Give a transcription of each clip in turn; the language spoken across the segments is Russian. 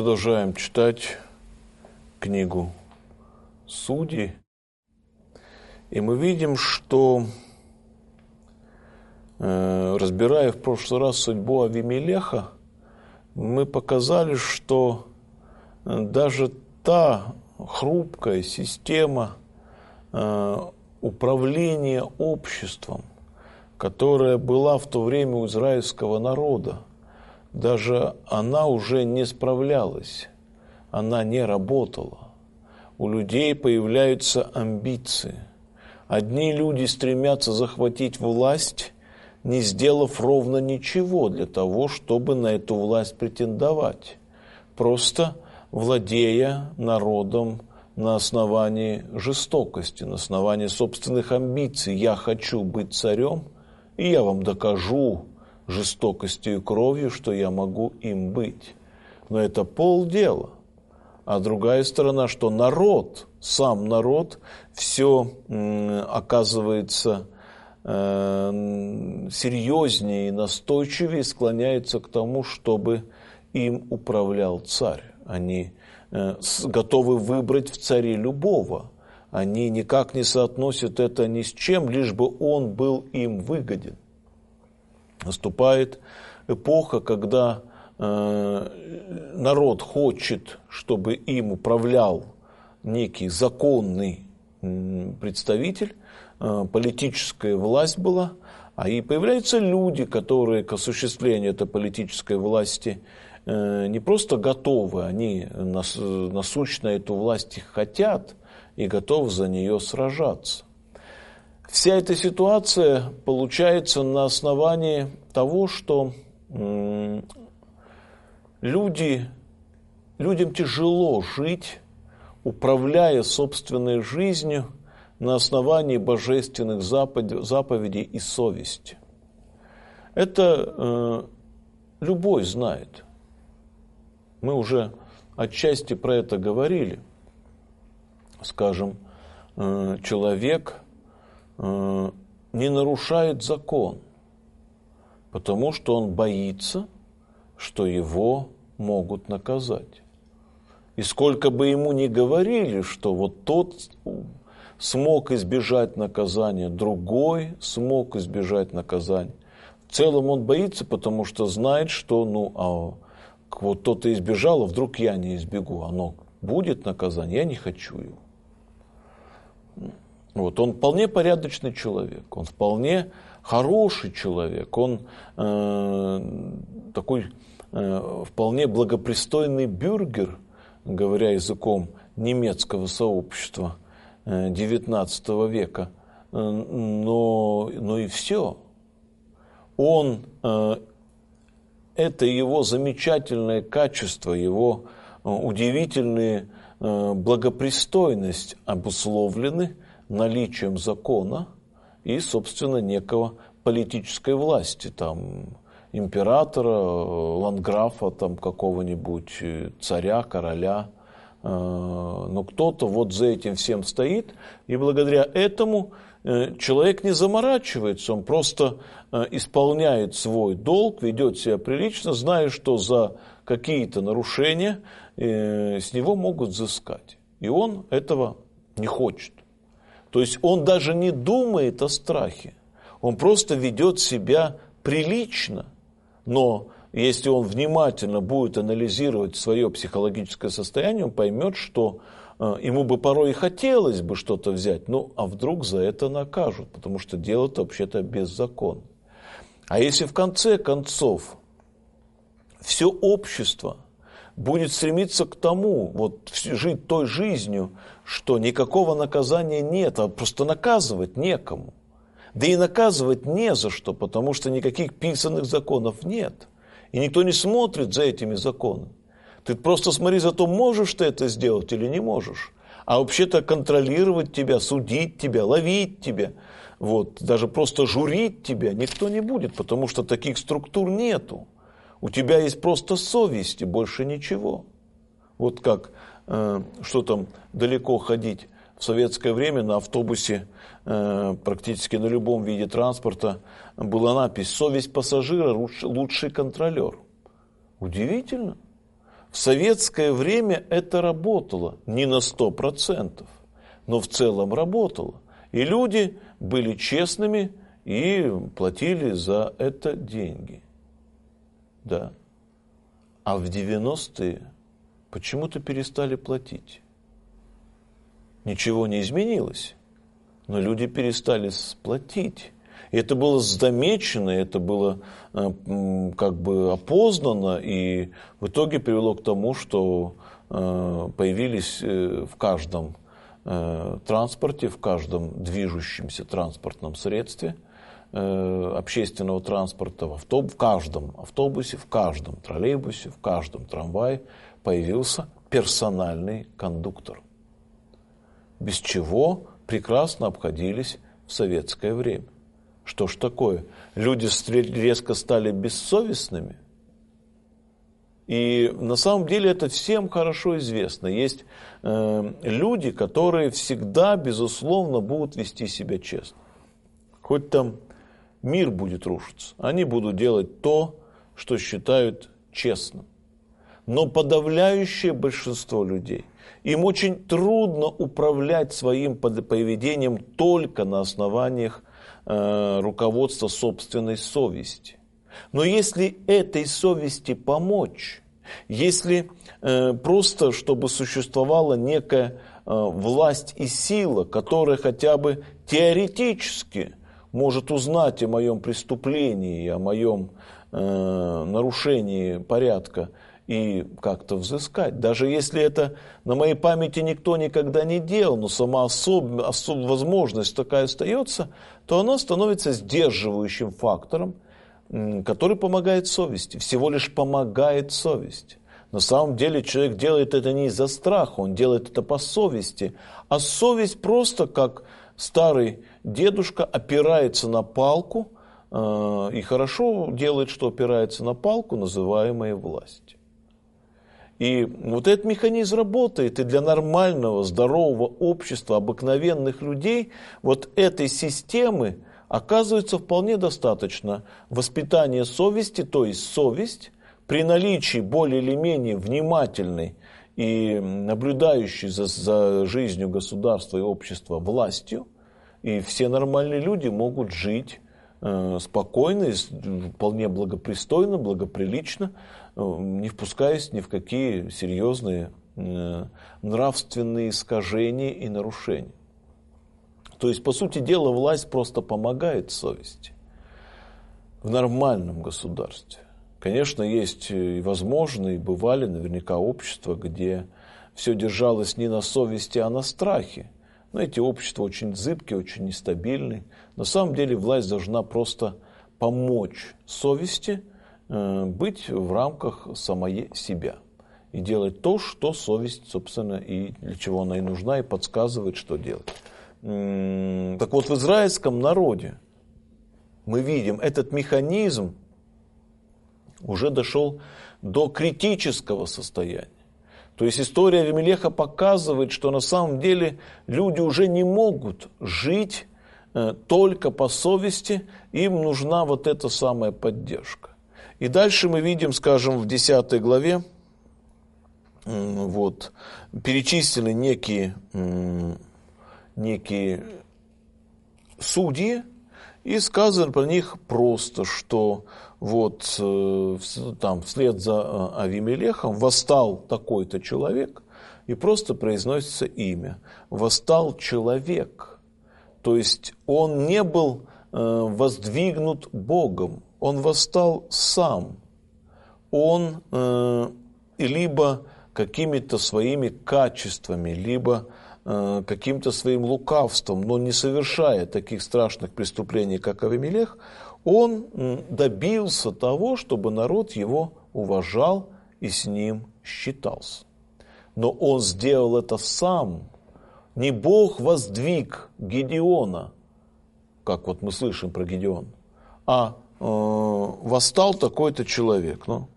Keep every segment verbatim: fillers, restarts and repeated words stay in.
продолжаем читать книгу Судей. И мы видим, что, э, разбирая в прошлый раз судьбу Авимелеха, мы показали, что даже та хрупкая система э, управления обществом, которая была в то время у израильского народа, даже она уже не справлялась, она не работала. У людей появляются амбиции. Одни люди стремятся захватить власть, не сделав ровно ничего для того, чтобы на эту власть претендовать, просто владея народом на основании жестокости, на основании собственных амбиций. Я хочу быть царем, и я вам докажу жестокостью и кровью, что я могу им быть. Но это полдела. А другая сторона, что народ, сам народ, все оказывается э, серьезнее и настойчивее склоняется к тому, чтобы им управлял царь. Они э, готовы выбрать в царе любого. Они никак не соотносят это ни с чем, лишь бы он был им выгоден. Наступает эпоха, когда э, народ хочет, чтобы им управлял некий законный э, представитель, э, политическая власть была, а и появляются люди, которые к осуществлению этой политической власти э, не просто готовы, они нас, насущно эту власть хотят и готовы за нее сражаться. Вся эта ситуация получается на основании того, что м, люди, людям тяжело жить, управляя собственной жизнью на основании божественных заповедей и совести. Это э, любой знает. Мы уже отчасти про это говорили. Скажем, э, человек не нарушает закон, потому что он боится, что его могут наказать. И сколько бы ему ни говорили, что вот тот смог избежать наказания, другой смог избежать наказания, в целом он боится, потому что знает, что ну, а вот тот и избежал, а вдруг я не избегу, оно будет наказание, я не хочу его. Вот, он вполне порядочный человек, он вполне хороший человек, он э, такой э, вполне благопристойный бюргер, говоря языком немецкого сообщества э, девятнадцатого века, э, но, но и все. Он, э, это его замечательное качество, его э, удивительная э, благопристойность обусловлены наличием закона и, собственно, некого политической власти, там, императора, ландграфа, там, какого-нибудь царя, короля. Но кто-то вот за этим всем стоит, и благодаря этому человек не заморачивается, он просто исполняет свой долг, ведет себя прилично, зная, что за какие-то нарушения с него могут взыскать. И он этого не хочет. То есть он даже не думает о страхе, он просто ведет себя прилично, но если он внимательно будет анализировать свое психологическое состояние, он поймет, что э, ему бы порой и хотелось бы что-то взять, ну а вдруг за это накажут, потому что дело-то вообще-то беззаконно. А если в конце концов все общество будет стремиться к тому, вот жить той жизнью, что никакого наказания нет, а просто наказывать некому. Да и наказывать не за что, потому что никаких писанных законов нет. И никто не смотрит за этими законами. Ты просто смотри, зато можешь ты это сделать или не можешь. А вообще-то контролировать тебя, судить тебя, ловить тебя, вот, даже просто журить тебя никто не будет, потому что таких структур нету. У тебя есть просто совесть и больше ничего. Вот как, э, что там далеко ходить. В советское время на автобусе, э, практически на любом виде транспорта, была надпись «Совесть пассажира – лучший контролер». Удивительно. В советское время это работало не на сто процентов, но в целом работало. И люди были честными и платили за это деньги. Да. А в девяностые почему-то перестали платить. Ничего не изменилось, но люди перестали платить. И это было замечено, это было э, как бы опознано, и в итоге привело к тому, что э, появились э, в каждом э, транспорте, в каждом движущемся транспортном средстве э, общественного транспорта, в, автобус, в каждом автобусе, в каждом троллейбусе, в каждом трамвае появился персональный кондуктор, без чего прекрасно обходились в советское время. Что ж такое? Люди резко стали бессовестными. И на самом деле это всем хорошо известно. Есть э, люди, которые всегда, безусловно, будут вести себя честно. Хоть там мир будет рушиться, они будут делать то, что считают честным. Но подавляющее большинство людей, им очень трудно управлять своим поведением только на основаниях э, руководства собственной совести. Но если этой совести помочь, если э, просто, чтобы существовала некая э, власть и сила, которая хотя бы теоретически может узнать о моем преступлении, о моем э, нарушении порядка, и как-то взыскать. Даже если это на моей памяти никто никогда не делал, но сама особ... особ... возможность такая остается, то она становится сдерживающим фактором, который помогает совести. Всего лишь помогает совести. На самом деле человек делает это не из-за страха, он делает это по совести. А совесть просто как старый дедушка опирается на палку, э, и хорошо делает, что опирается на палку, называемой властью. И вот этот механизм работает, и для нормального, здорового общества, обыкновенных людей, вот этой системы оказывается вполне достаточно. Воспитание совести, то есть совесть, при наличии более или менее внимательной и наблюдающей за, за жизнью государства и общества властью, и все нормальные люди могут жить э, спокойно, вполне благопристойно, благоприлично, не впускаясь ни в какие серьезные э, нравственные искажения и нарушения. То есть, по сути дела, власть просто помогает совести в нормальном государстве. Конечно, есть и возможные, и бывали наверняка общества, где все держалось не на совести, а на страхе. Но эти общества очень зыбкие, очень нестабильные. На самом деле власть должна просто помочь совести быть в рамках самой себя и делать то, что совесть, собственно, и для чего она и нужна, и подсказывает, что делать. Так вот, в израильском народе мы видим, этот механизм уже дошел до критического состояния. То есть история Авимелеха показывает, что на самом деле люди уже не могут жить только по совести, им нужна вот эта самая поддержка. И дальше мы видим, скажем, в десятой главе, вот, перечислены некие, некие судьи, и сказано про них просто, что вот там вслед за Авимелехом восстал такой-то человек, и просто произносится имя. Восстал человек, то есть он не был воздвигнут Богом, он восстал сам. Он э, либо какими-то своими качествами, либо э, каким-то своим лукавством, но не совершая таких страшных преступлений, как Авимелех, он э, добился того, чтобы народ его уважал и с ним считался. Но он сделал это сам. Не Бог воздвиг Гедеона, как вот мы слышим про Гедеона, а восстал такой-то человек. Ну,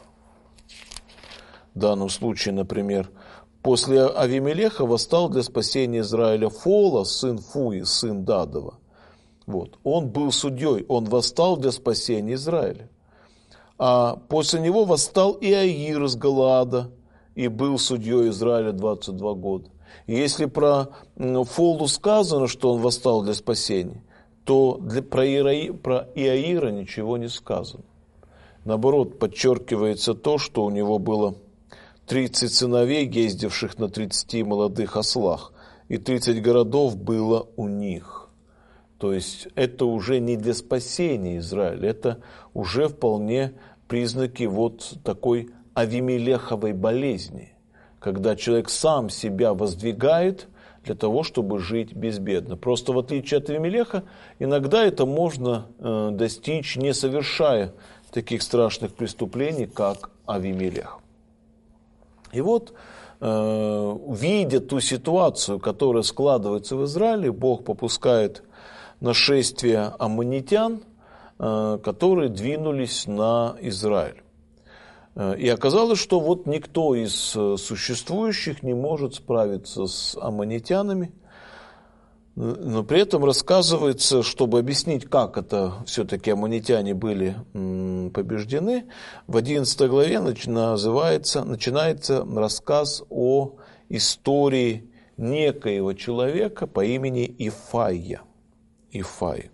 в данном случае, например, после Авимелеха восстал для спасения Израиля Фола, сын Фуи, сын Дадова. Вот. Он был судьей, он восстал для спасения Израиля. А после него восстал Иаир из Галаада, и был судьей Израиля двадцать два года. И если про Фолу сказано, что он восстал для спасения, то для, про, Иаира, про Иаира ничего не сказано. Наоборот, подчеркивается то, что у него было тридцать сыновей, ездивших на тридцати молодых ослах, и тридцать городов было у них. То есть это уже не для спасения Израиля, это уже вполне признаки вот такой авимелеховой болезни, когда человек сам себя воздвигает для того, чтобы жить безбедно. Просто в отличие от Авимелеха, иногда это можно э, достичь, не совершая таких страшных преступлений, как Авимелех. И вот, э, видя ту ситуацию, которая складывается в Израиле, Бог попускает нашествие аммонитян, э, которые двинулись на Израиль. И оказалось, что вот никто из существующих не может справиться с аммонитянами, но при этом рассказывается, чтобы объяснить, как это все-таки аммонитяне были побеждены, в одиннадцатой главе называется, начинается рассказ о истории некоего человека по имени Ифайя. Ифай.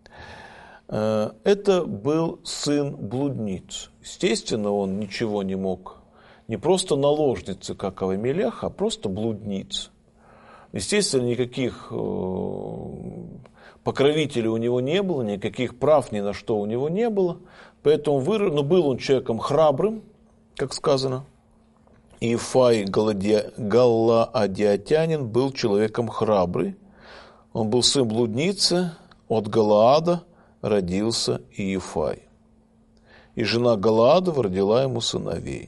Это был сын блудниц. Естественно, он ничего не мог. Не просто наложницы, как Авимелех, а просто блудниц. Естественно, никаких покровителей у него не было, никаких прав ни на что у него не было. Поэтому вырос, но был он человеком храбрым, как сказано. Ифай галаадиатянин был человеком храбрый. Он был сын блудницы, от Галаада родился Иефай. И жена Галаадова родила ему сыновей.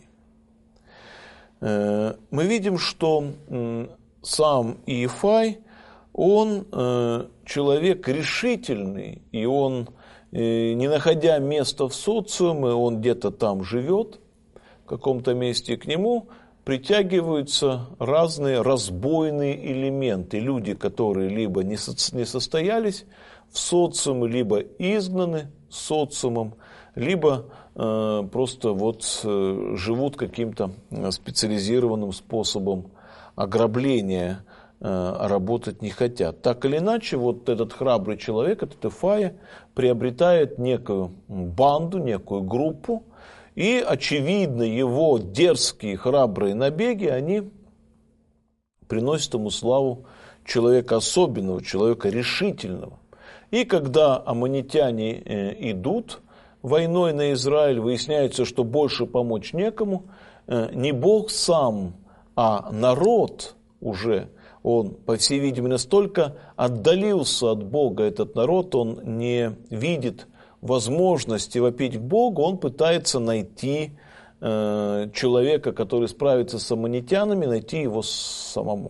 Мы видим, что сам Иефай, он человек решительный, и он, не находя места в социуме, он где-то там живет, в каком-то месте, и к нему притягиваются разные разбойные элементы. Люди, которые либо не состоялись в социуме, либо изгнаны социумом, либо э, просто вот э, живут каким-то специализированным способом ограбления, э, а работать не хотят. Так или иначе, вот этот храбрый человек, этот Ифая, приобретает некую банду, некую группу, и, очевидно, его дерзкие, храбрые набеги, они приносят ему славу человека особенного, человека решительного. И когда аммонитяне э, идут войной на Израиль, выясняется, что больше помочь некому, э, не Бог сам, а народ уже, он, по всей видимости, настолько отдалился от Бога, этот народ, он не видит возможности вопить к Богу, он пытается найти э, человека, который справится с аммонитянами, найти его самому.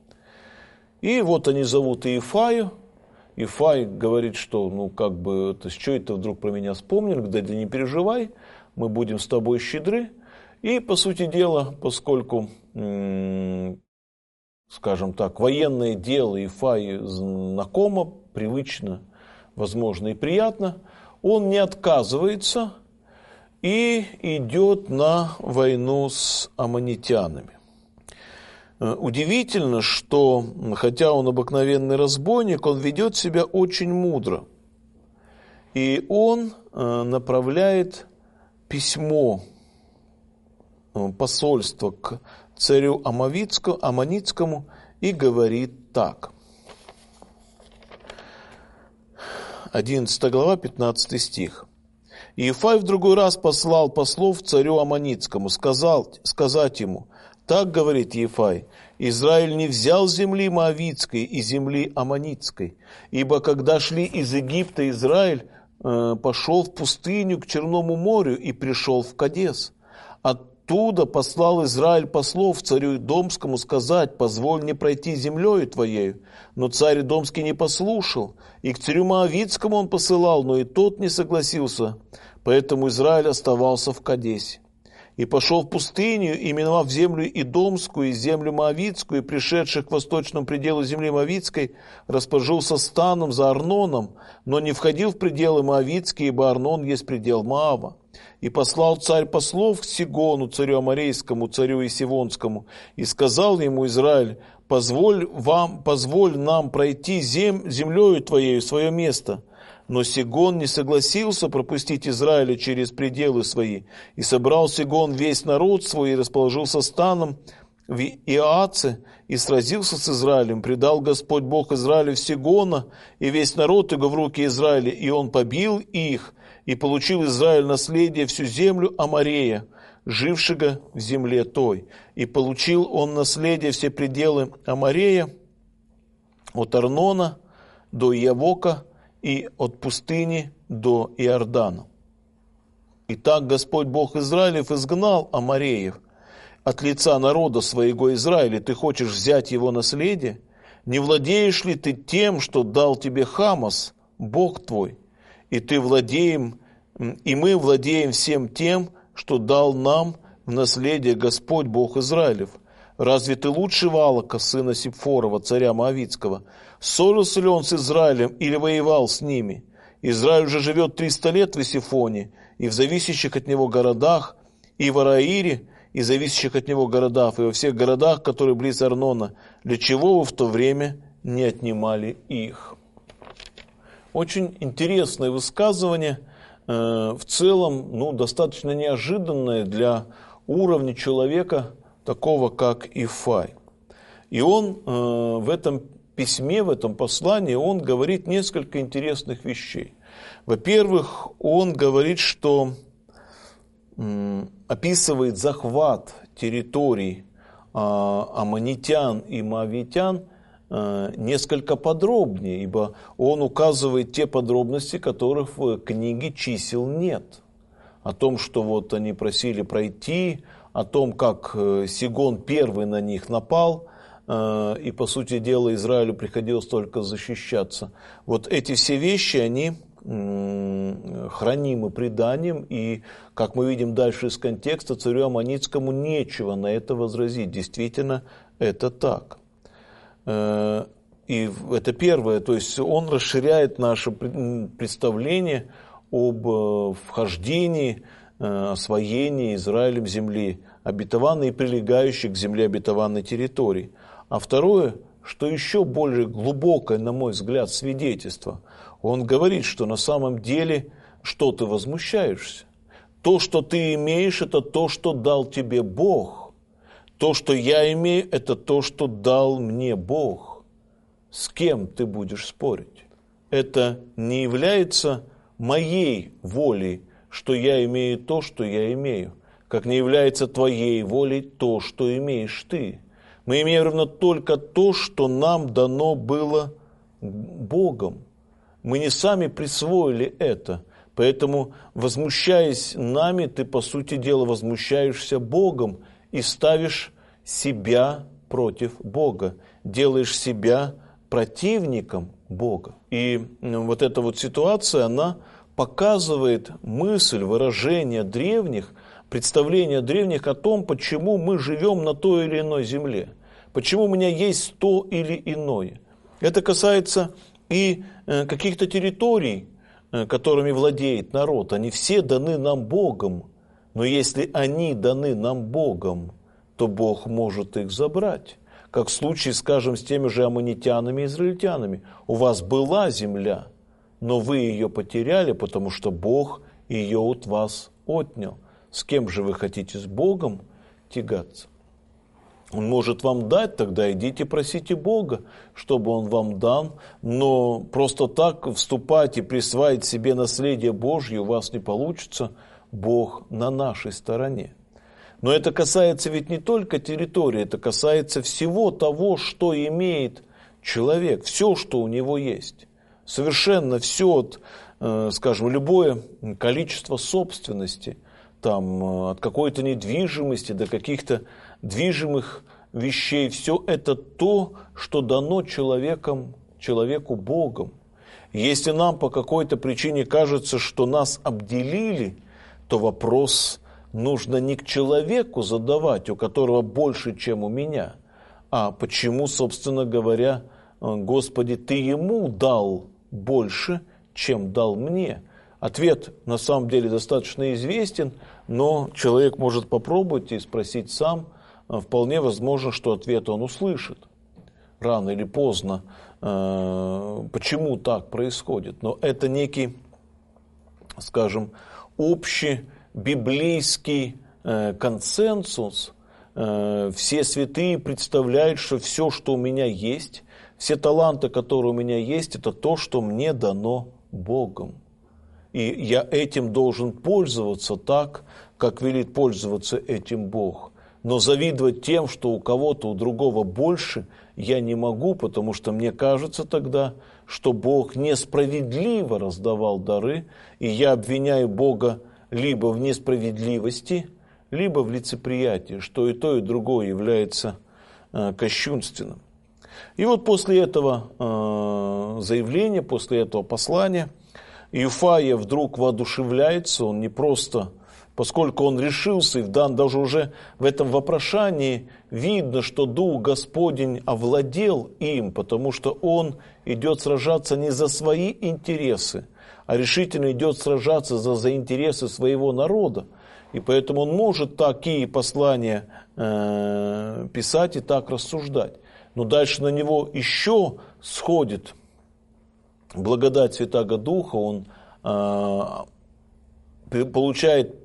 И вот они зовут Иефаю. Ифай говорит, что, ну, как бы, это, что это вдруг про меня вспомнили, да, да не переживай, мы будем с тобой щедры. И, по сути дела, поскольку, м- скажем так, военное дело Ифай знакомо, привычно, возможно, и приятно, он не отказывается и идет на войну с аммонитянами. Удивительно, что, хотя он обыкновенный разбойник, он ведет себя очень мудро. И он направляет письмо, посольство к царю Аммонитскому и говорит так. одиннадцатая глава, пятнадцатый стих. Иефай в другой раз послал послов царю Аммонитскому, сказал, сказать ему: так говорит Иефай: Израиль не взял земли Моавитской и земли Аммонитской, ибо когда шли из Египта, Израиль э, пошел в пустыню к Черному морю и пришел в Кадес. Оттуда послал Израиль послов царю Идомскому сказать: позволь мне пройти землею твоею. Но царь Идомский не послушал, и к царю Моавитскому он посылал, но и тот не согласился, поэтому Израиль оставался в Кадесе. И пошел в пустыню, и, миновав землю Идомскую и землю Моавитскую, и пришедших к восточному пределу земли Моавитской, расположился станом за Арноном, но не входил в пределы Моавитские, ибо Арнон есть предел Моава. И послал царь послов к Сигону, царю Аморейскому, царю Исивонскому, и сказал ему Израиль: позволь, вам, позволь нам пройти зем, землею твоею в свое место. Но Сигон не согласился пропустить Израиля через пределы свои. И собрал Сигон весь народ свой и расположился станом в Иааце, и сразился с Израилем. Предал Господь Бог Израилю Сигона и весь народ его в руки Израиля, и он побил их, и получил Израиль наследие всю землю Аморея, жившего в земле той. И получил он наследие все пределы Аморея, от Арнона до Иавока, и от пустыни до Иордана. Итак, Господь Бог Израилев изгнал Амореев от лица народа своего Израиля. Ты хочешь взять его наследие? Не владеешь ли ты тем, что дал тебе Хамас, Бог твой? И ты владеем, и мы владеем всем тем, что дал нам в наследие Господь Бог Израилев. Разве ты лучше Валака, сына Сипфорова, царя Моавитского? Ссорился ли он с Израилем или воевал с ними? Израиль уже живет триста лет в Исифоне, и в зависящих от него городах, и в Араире, и зависящих от него городах, и во всех городах, которые близ Арнона. Для чего вы в то время не отнимали их? Очень интересное высказывание, э, в целом, ну, достаточно неожиданное для уровня человека, такого как Ифай. И он э, в этом письме, в этом послании, он говорит несколько интересных вещей. Во-первых, он говорит, что э, описывает захват территорий э, аммонитян и моавитян э, несколько подробнее, ибо он указывает те подробности, которых в книге чисел нет. О том, что вот они просили пройти, о том, как Сигон первый на них напал, и, по сути дела, Израилю приходилось только защищаться. Вот эти все вещи, они хранимы преданием, и, как мы видим дальше из контекста, царю Аммонитскому нечего на это возразить. Действительно, это так. И это первое, то есть он расширяет наше представление об вхождении, освоении Израилем земли обетованной и прилегающей к земле обетованной территории. А второе, что еще более глубокое, на мой взгляд, свидетельство, он говорит, что на самом деле, что ты возмущаешься? То, что ты имеешь, это то, что дал тебе Бог. То, что я имею, это то, что дал мне Бог. С кем ты будешь спорить? Это не является моей волей, что я имею то, что я имею, как не является твоей волей то, что имеешь ты. Мы имеем ровно только то, что нам дано было Богом. Мы не сами присвоили это, поэтому, возмущаясь нами, ты, по сути дела, возмущаешься Богом и ставишь себя против Бога, делаешь себя противником Бога. И вот эта вот ситуация, она показывает мысль, выражение древних, представление древних о том, почему мы живем на той или иной земле, почему у меня есть то или иное. Это касается и каких-то территорий, которыми владеет народ. Они все даны нам Богом, но если они даны нам Богом, то Бог может их забрать. Как в случае, скажем, с теми же аммонитянами и израильтянами. У вас была земля, но вы ее потеряли, потому что Бог ее от вас отнял. С кем же вы хотите, с Богом тягаться? Он может вам дать, тогда идите просите Бога, чтобы Он вам дал, но просто так вступать и присваивать себе наследие Божье у вас не получится. Бог на нашей стороне. Но это касается ведь не только территории, это касается всего того, что имеет человек, все, что у него есть. Совершенно все, от, скажем, любое количество собственности, там, от какой-то недвижимости до каких-то движимых вещей, все это то, что дано человеком, человеку Богом. Если нам по какой-то причине кажется, что нас обделили, то вопрос нужно не к человеку задавать, у которого больше, чем у меня, а почему, собственно говоря, Господи, Ты ему дал больше, чем дал мне. Ответ на самом деле достаточно известен, но человек может попробовать и спросить сам. Вполне возможно, что ответ он услышит рано или поздно, почему так происходит. Но это некий, скажем, общий библейский консенсус. Все святые представляют, что все, что у меня есть, все таланты, которые у меня есть, это то, что мне дано Богом. И я этим должен пользоваться так, как велит пользоваться этим Бог. Но завидовать тем, что у кого-то, у другого больше, я не могу, потому что мне кажется тогда, что Бог несправедливо раздавал дары, и я обвиняю Бога либо в несправедливости, либо в лицеприятии, что и то, и другое является э, кощунственным. И вот после этого э, заявления, после этого послания, Иуфая вдруг воодушевляется, он не просто, поскольку он решился, и в дан, даже уже в этом вопрошании видно, что Дух Господень овладел им, потому что он идет сражаться не за свои интересы, а решительно идет сражаться за, за интересы своего народа. И поэтому он может такие послания э, писать и так рассуждать. Но дальше на него еще сходит благодать Святаго Духа, он э, получает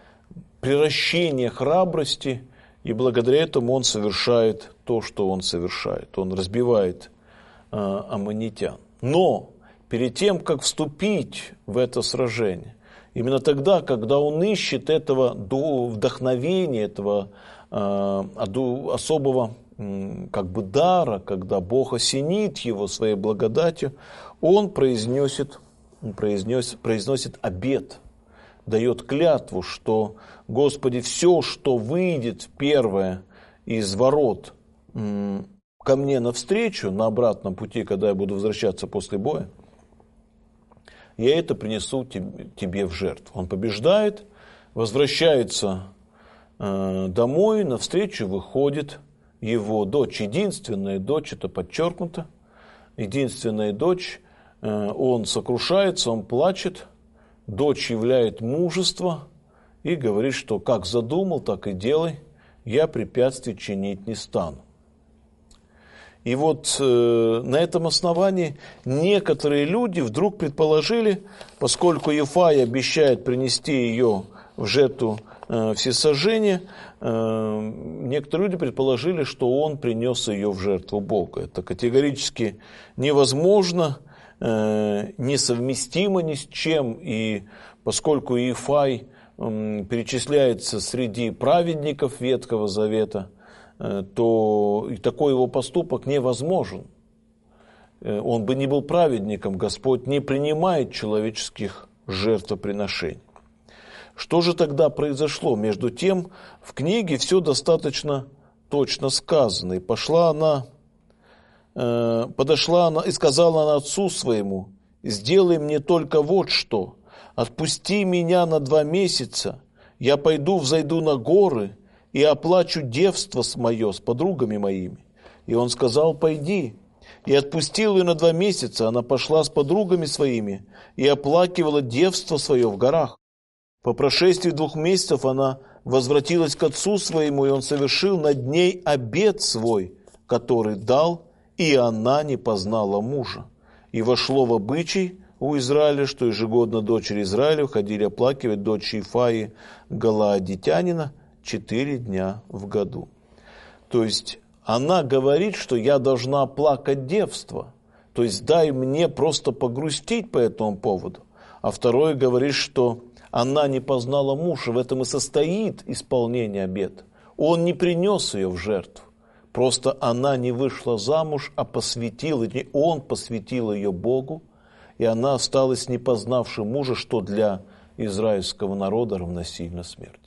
приращение храбрости, и благодаря этому он совершает то, что он совершает. Он разбивает э, аммонитян. Но перед тем, как вступить в это сражение, именно тогда, когда он ищет этого вдохновения, этого э, особого э, как бы дара, когда Бог осенит его своей благодатью, он произносит, произносит, произносит обет, дает клятву, что, Господи, все, что выйдет первое из ворот э, ко мне навстречу, на обратном пути, когда я буду возвращаться после боя, я это принесу тебе в жертву. Он побеждает, возвращается э, домой, навстречу выходит его дочь, единственная дочь, это подчеркнуто, единственная дочь, э, он сокрушается, он плачет, дочь являет мужество и говорит, что как задумал, так и делай, я препятствий чинить не стану. И вот э, на этом основании некоторые люди вдруг предположили, поскольку Иуфай обещает принести ее в жертву э, всесожжения, э, некоторые люди предположили, что он принес ее в жертву Богу. Это категорически невозможно, э, несовместимо ни с чем, и поскольку Иуфай э, перечисляется среди праведников Ветхого Завета, то и такой его поступок невозможен. Он бы не был праведником, Господь не принимает человеческих жертвоприношений. Что же тогда произошло? Между тем, в книге все достаточно точно сказано. И пошла она, подошла она и сказала она отцу своему: «Сделай мне только вот что, отпусти меня на два месяца, я пойду взойду на горы, и оплачу девство с мое с подругами моими». И он сказал: «Пойди». И отпустил ее на два месяца. Она пошла с подругами своими и оплакивала девство свое в горах. По прошествии двух месяцев она возвратилась к отцу своему, и он совершил над ней обет свой, который дал, и она не познала мужа. И вошло в обычай у Израиля, что ежегодно дочери Израиля ходили оплакивать дочь Иуфаи галаадитянина четыре дня в году. То есть она говорит, что я должна плакать девство. То есть дай мне просто погрустить по этому поводу. А второе говорит, что она не познала мужа. В этом и состоит исполнение обета. Он не принес ее в жертву. Просто она не вышла замуж, а посвятил, и он посвятил ее Богу. И она осталась не познавшей мужа, что для израильского народа равносильно смерти.